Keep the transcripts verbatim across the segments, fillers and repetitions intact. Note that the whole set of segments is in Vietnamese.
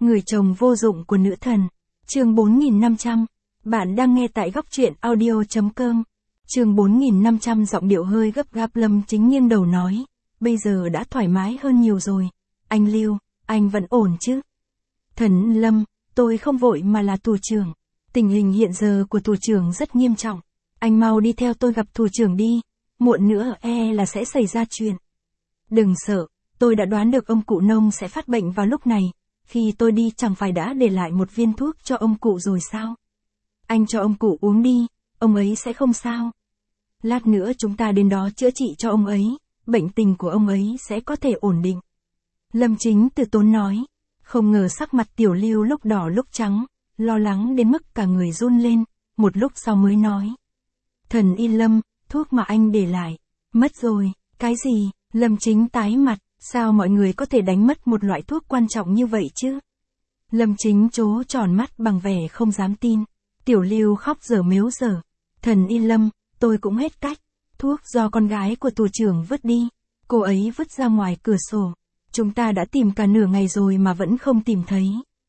Người chồng vô dụng của nữ thần. Chương bốn nghìn năm trăm. Bạn đang nghe tại góc truyện audio.com. Chương bốn nghìn năm trăm giọng điệu hơi gấp gáp Lâm Chính nghiêng đầu nói. Bây giờ đã thoải mái hơn nhiều rồi. Anh Lưu, anh vẫn ổn chứ? Thần Lâm, tôi không vội mà là thủ trưởng. Tình hình hiện giờ của thủ trưởng rất nghiêm trọng. Anh mau đi theo tôi gặp thủ trưởng đi. Muộn nữa e là sẽ xảy ra chuyện. Đừng sợ, tôi đã đoán được ông cụ nông sẽ phát bệnh vào lúc này. Khi tôi đi chẳng phải đã để lại một viên thuốc cho ông cụ rồi sao? Anh cho ông cụ uống đi, ông ấy sẽ không sao. Lát nữa chúng ta đến đó chữa trị cho ông ấy, bệnh tình của ông ấy sẽ có thể ổn định. Lâm Chính từ tốn nói, không ngờ sắc mặt Tiểu Lưu lúc đỏ lúc trắng, lo lắng đến mức cả người run lên, một lúc sau mới nói. Thần Y Lâm, thuốc mà anh để lại, mất rồi, cái gì? Lâm Chính tái mặt, sao mọi người có thể đánh mất một loại thuốc quan trọng như vậy chứ? Lâm Chính trố tròn mắt bằng vẻ không dám tin. Tiểu Lưu khóc dở mếu dở. Thần Y Lâm, tôi cũng hết cách. Thuốc do con gái của thủ trưởng vứt đi. Cô ấy vứt ra ngoài cửa sổ. Chúng ta đã tìm cả nửa ngày rồi mà vẫn không tìm thấy.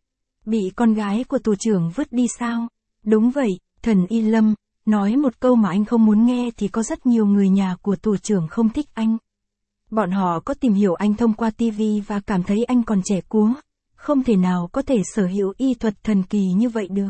Bị con gái của thủ trưởng vứt đi sao? Đúng vậy, thần Y Lâm, nói một câu mà anh không muốn nghe thì có rất nhiều người nhà của thủ trưởng không thích anh. Bọn họ có tìm hiểu anh thông qua ti vi và cảm thấy anh còn trẻ quá, không thể nào có thể sở hữu y thuật thần kỳ như vậy được.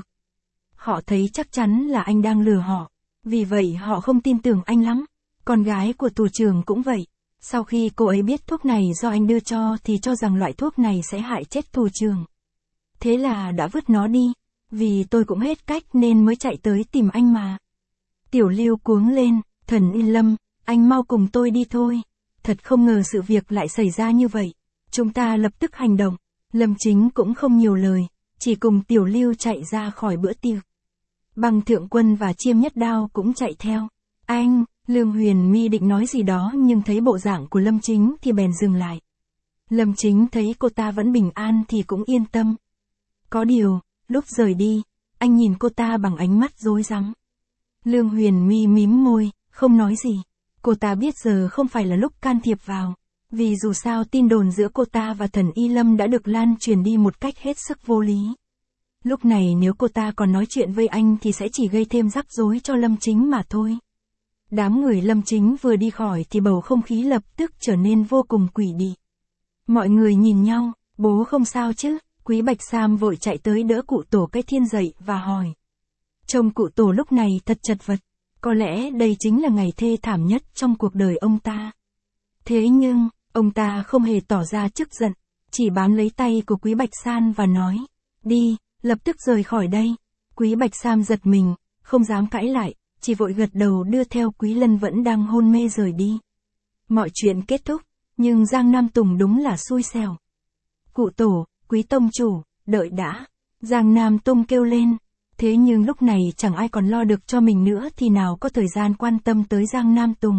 Họ thấy chắc chắn là anh đang lừa họ, vì vậy họ không tin tưởng anh lắm. Con gái của thủ trưởng cũng vậy. Sau khi cô ấy biết thuốc này do anh đưa cho thì cho rằng loại thuốc này sẽ hại chết thủ trưởng. Thế là đã vứt nó đi, vì tôi cũng hết cách nên mới chạy tới tìm anh mà. Tiểu Lưu cuống lên, thần Y Lâm, anh mau cùng tôi đi thôi. Thật không ngờ sự việc lại xảy ra như vậy. Chúng ta lập tức hành động. Lâm Chính cũng không nhiều lời, chỉ cùng Tiểu Lưu chạy ra khỏi bữa tiệc. Băng Thượng Quân và Chiêm Nhất Đao cũng chạy theo. Anh, Lương Huyền Mi định nói gì đó nhưng thấy bộ dạng của Lâm Chính thì bèn dừng lại. Lâm Chính thấy cô ta vẫn bình an thì cũng yên tâm. Có điều, lúc rời đi, anh nhìn cô ta bằng ánh mắt rối rắm. Lương Huyền Mi mím môi, không nói gì. Cô ta biết giờ không phải là lúc can thiệp vào, vì dù sao tin đồn giữa cô ta và thần Y Lâm đã được lan truyền đi một cách hết sức vô lý. Lúc này nếu cô ta còn nói chuyện với anh thì sẽ chỉ gây thêm rắc rối cho Lâm Chính mà thôi. Đám người Lâm Chính vừa đi khỏi thì bầu không khí lập tức trở nên vô cùng quỷ dị. Mọi người nhìn nhau, bố không sao chứ? Quý Bạch Sam vội chạy tới đỡ cụ Tổ Cái Thiên dậy và hỏi. Trông cụ Tổ lúc này thật chật vật. Có lẽ đây chính là ngày thê thảm nhất trong cuộc đời ông ta. Thế nhưng, ông ta không hề tỏ ra tức giận, chỉ bám lấy tay của Quý Bạch San và nói, đi, lập tức rời khỏi đây. Quý Bạch Sam giật mình, không dám cãi lại, chỉ vội gật đầu đưa theo Quý Lân vẫn đang hôn mê rời đi. Mọi chuyện kết thúc, nhưng Giang Nam Tùng đúng là xui xẻo. Cụ Tổ, Quý Tông Chủ, đợi đã. Giang Nam Tùng kêu lên. Thế nhưng lúc này chẳng ai còn lo được cho mình nữa thì nào có thời gian quan tâm tới Giang Nam Tùng.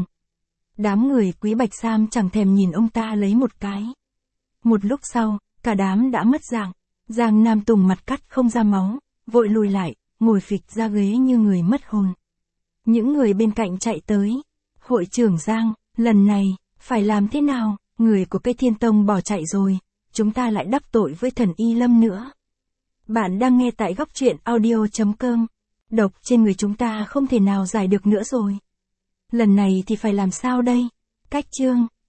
Đám người Quý Bạch Sam chẳng thèm nhìn ông ta lấy một cái. Một lúc sau, cả đám đã mất dạng. Giang Nam Tùng mặt cắt không ra máu, vội lùi lại, ngồi phịch ra ghế như người mất hồn. Những người bên cạnh chạy tới. Hội trưởng Giang, lần này, phải làm thế nào? Người của Cái Thiên Tông bỏ chạy rồi, chúng ta lại đắc tội với thần Y Lâm nữa. Bạn đang nghe tại góc truyện audio.com. Độc trên người chúng ta không thể nào giải được nữa rồi. Lần này thì phải làm sao đây? Cách chương.